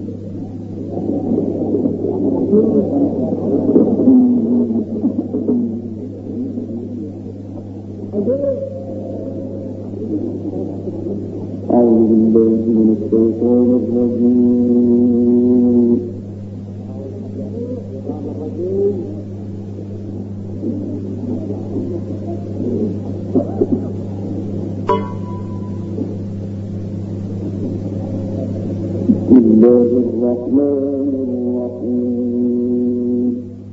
أعوذ بالله من الشيطان الرجيم. بسم الله الرحمن الرحيم.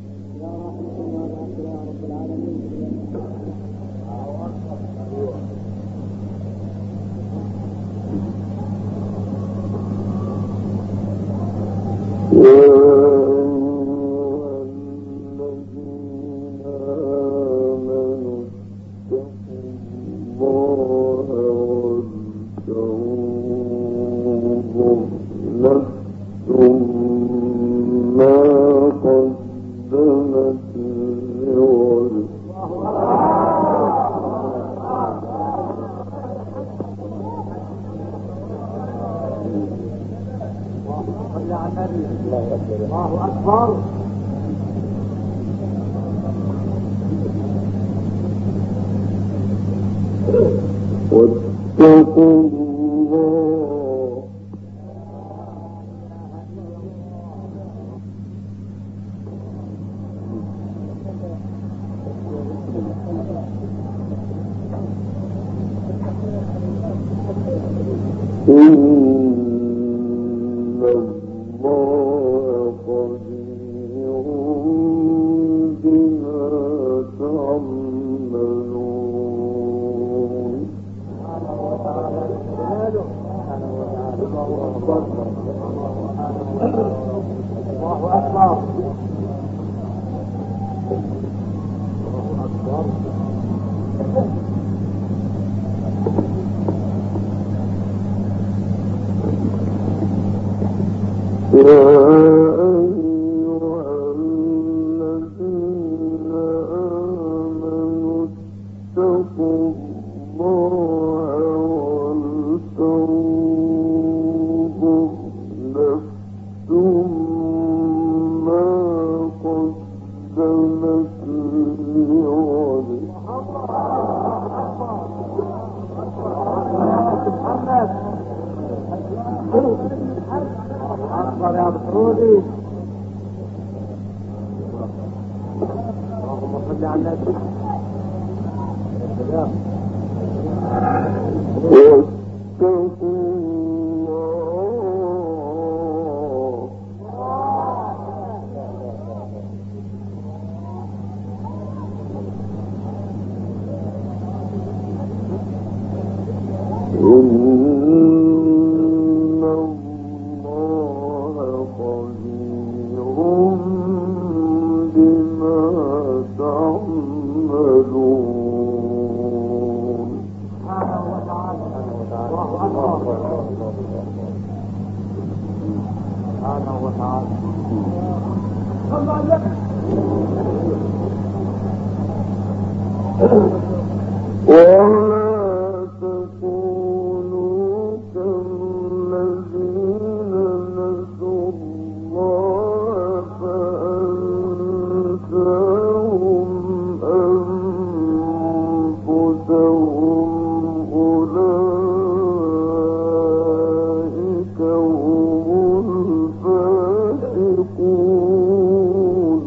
واتقوا الله إن الله خبير بما تعملون. الله أكبر. يا أيها الذين آمنوا اتقوا الله ولتنظر نفس ما قدمت لغد. أكبر يا بطرودي. اللهم صل على النبي. واتقوا ولا تكونوا كالذين نسوا الله فأنساهم أنفسهم أولئك هم الفاسقون.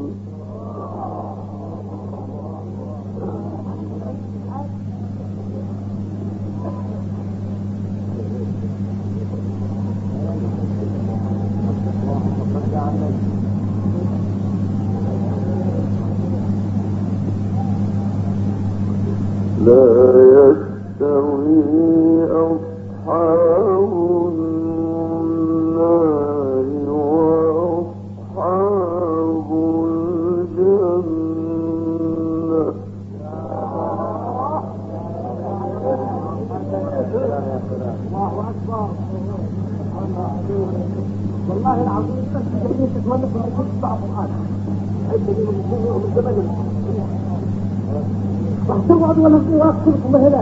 لا يستوي أصحاب النار وأصحاب الجنة. الله أكبر. والله العظيم بس تجربين تتمنى في الرسول بعض الآن عدة من زمن واحتوعد ولا انقواك كلكم هنا.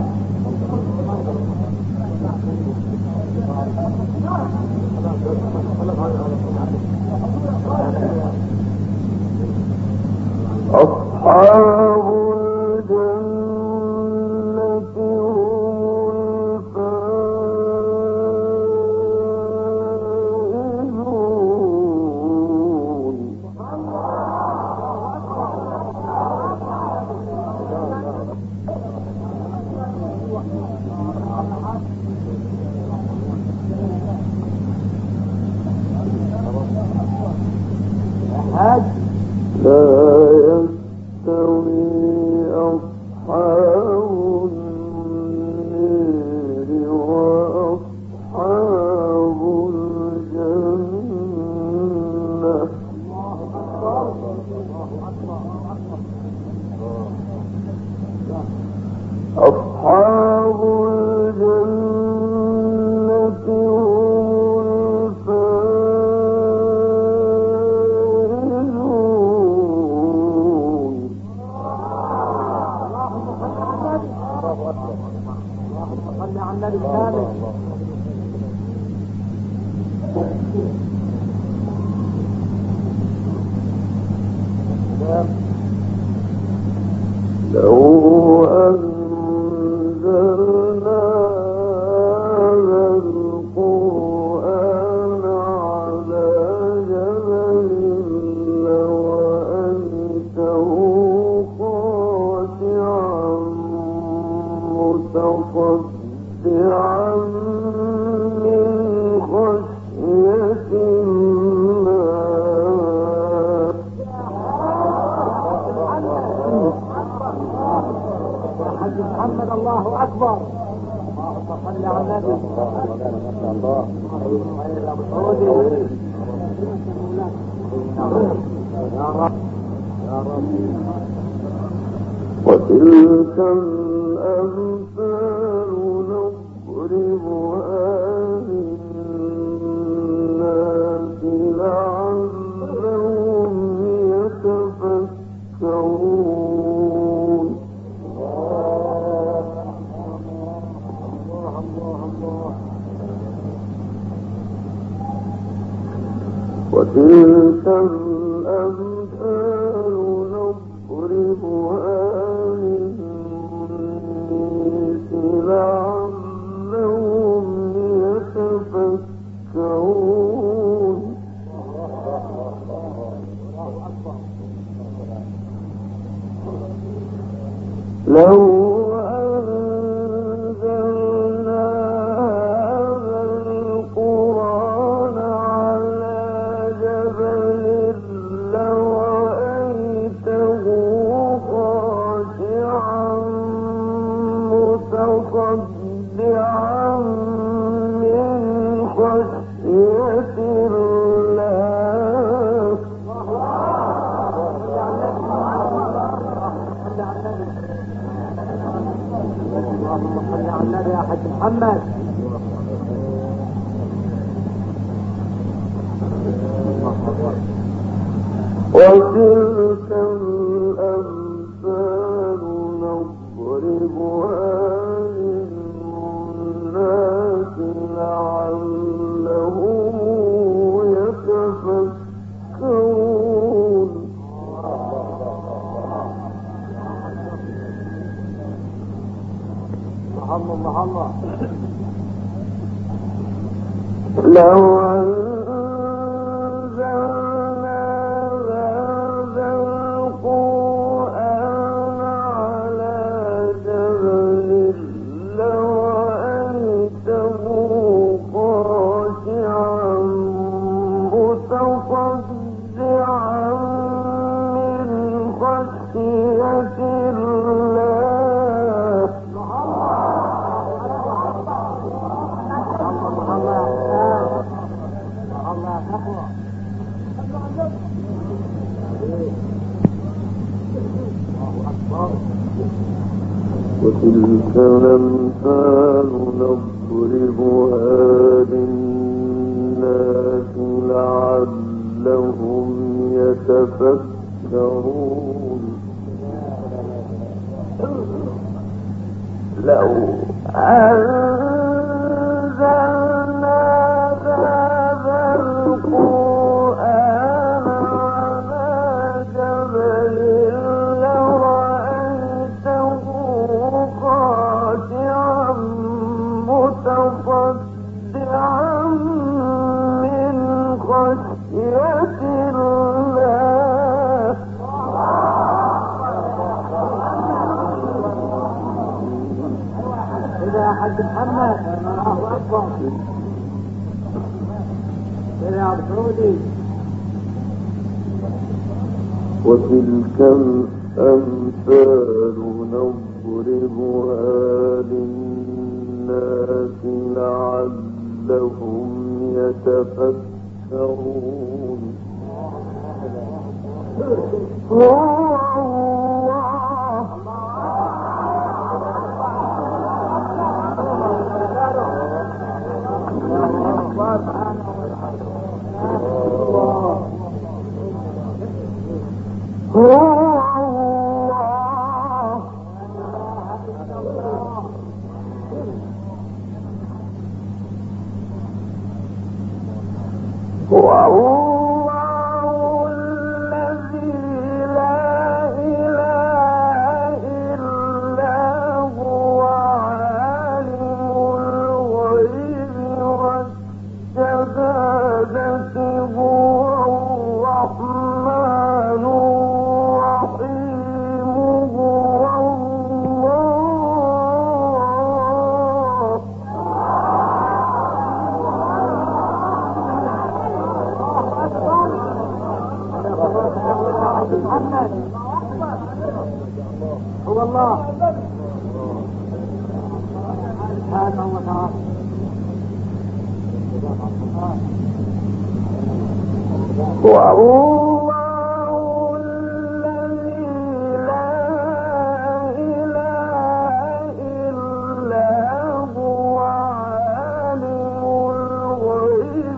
وتلك الأمثال نضربها للناس لعلهم يتفكرون. وتلك الأمثال نضربها للناس لعلهم يتفكرون. لو أنزلنا هذا القرآن على جبل لرأيته خاشعا متصدعا من خشية الله. اللهم صل على النبي يا حاج محمد. وتلك الأمثال نضربها للناس لعلهم يتفكرون. الله لو أنزلنا هذا القرآن على جبل لرأيته خاشعا متصدعا من خشية الله. وتلك الأمثال نضربها للناس لعلهم يتفكرون. لو أنزلنا هذا القرآن على جبل لرأيته يا سعودي. وتلك الأمثال نضربها للناس لعلهم يتفكرون. هو الله سبحانه وتعالى. والله الذي لا إله إلا هو عالم الغيب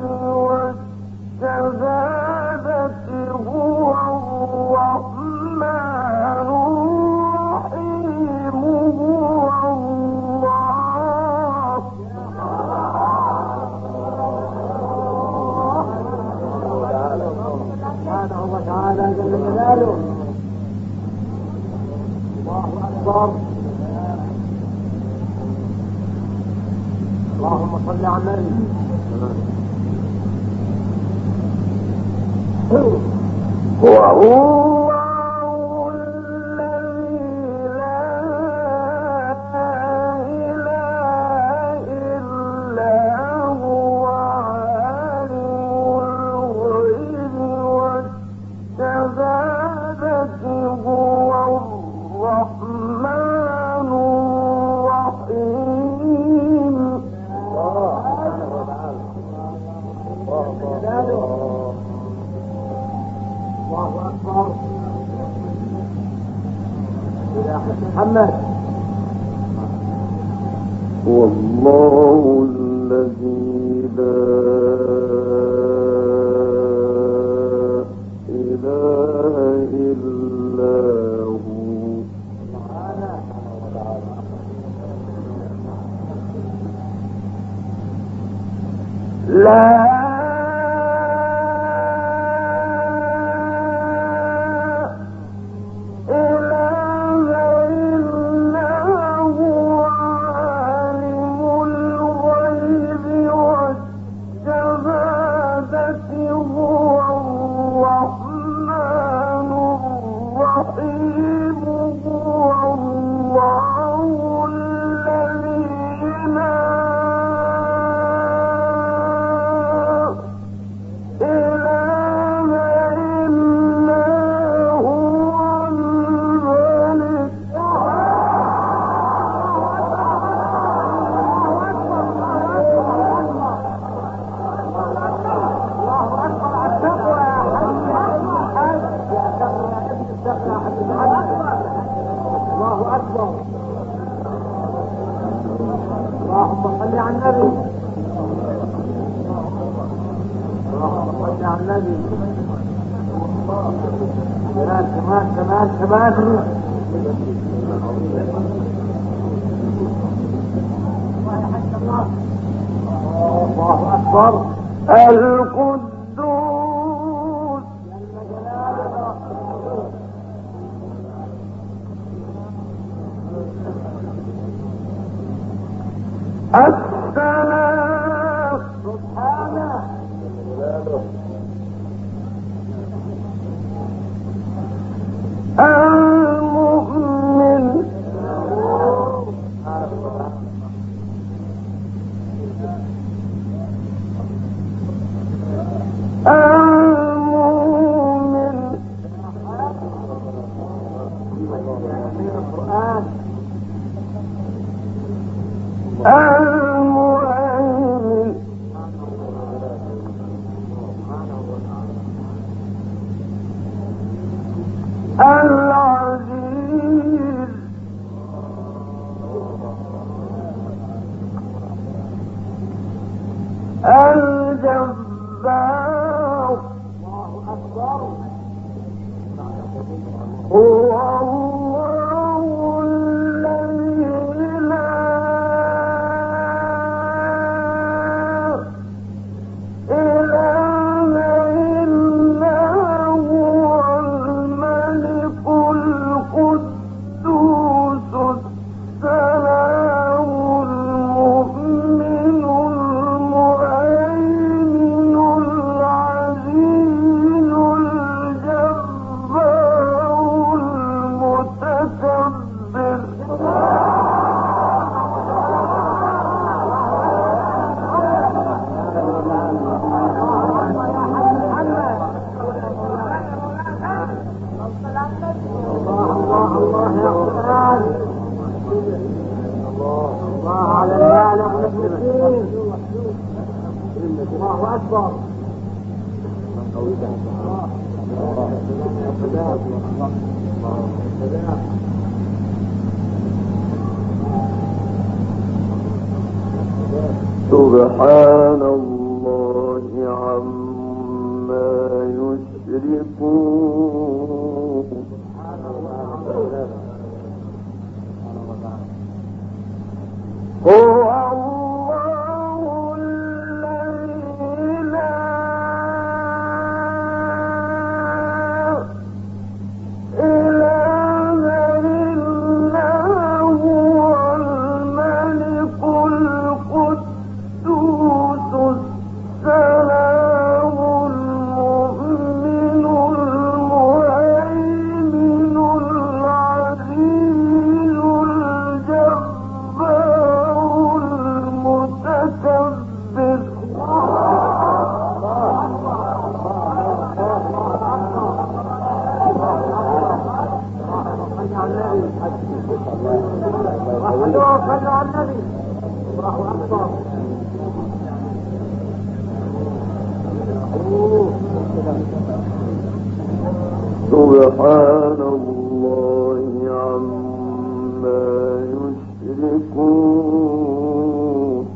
والشهادة هو الرحمن الرحيم هو الله. سبحانه وتعالى جل جلاله. الله أكبر. اللهم صل على النبي. هو الله الذي لا إله إلا هو عالم الغيب والشهادة هو الرحمن الرحيم. الله أكبر. يا محمد. والله الذي لا إله إلا هو لا اللهم صل على النبي. اللهم صل على النبي. كمان كمان كمان كمان. الله أكبر. القدوس السلام سبحانه. المؤمن العزيز الجبار هو الله الذي لا إله إلا هو الملك القدوس السلام المؤمن المهيمن العزيز الجبار المتكبر الله أكبر. سبحان الله عما يشركون هو الله الذي لا إله إلا هو الملك القدوس السلام المؤمن المهيمن العزيز الجبار المتكبر سبحان الله عما يشركون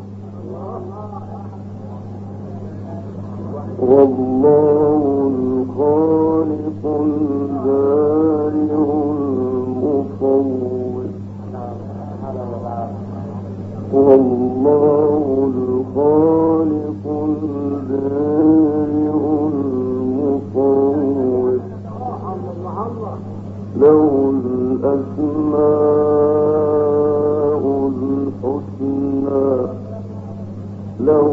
والله الخالق البارئ المصور والله الخالق البارئ المصور له الأسماء الحسنى له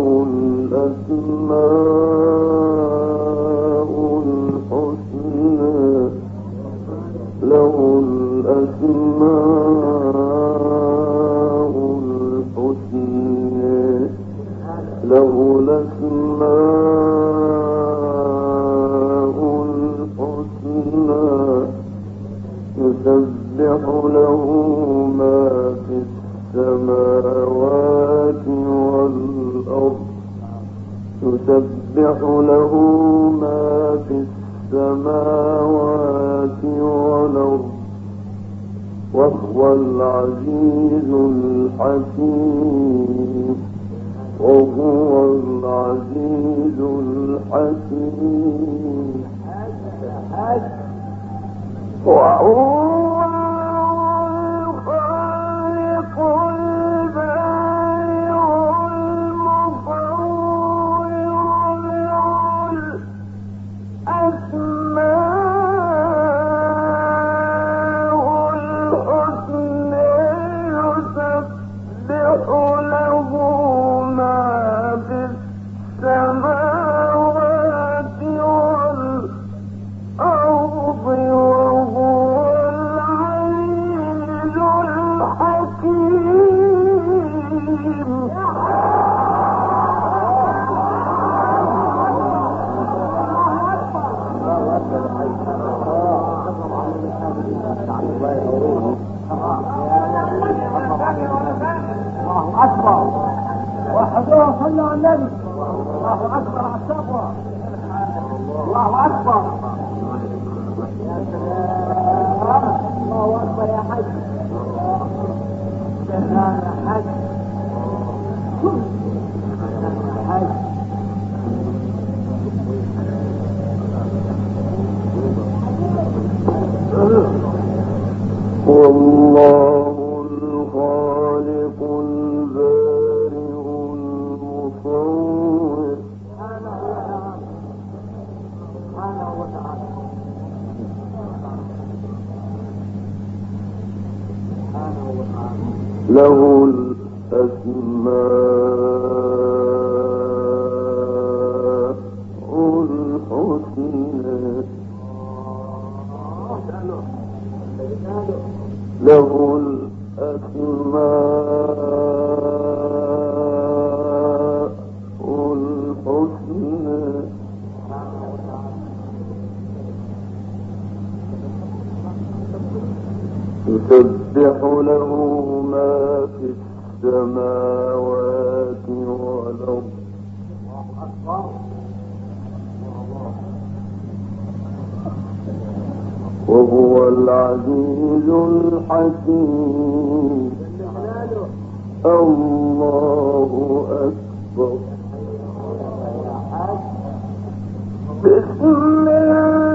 الأسماء الحسنى له الأسماء الحسنى له الأسماء الحسنى يسبح له ما في السماوات والأرض يسبح له ما في السماوات والأرض وهو العزيز الحكيم وهو العزيز الحكيم وهو الخالق البارئ المصور له الأسماء الحسنى يسبح له ما في السماوات والأرض وهو العزيز الحكيم الله أكبر. وحضور صلى على النبي. الله أكبر على التقوى. الله أكبر. يا سلام. له الأسماء الحسنى له الأسماء الحسنى يسبح له ما في السماوات والأرض وهو العزيز الحكيم الله أكبر بسم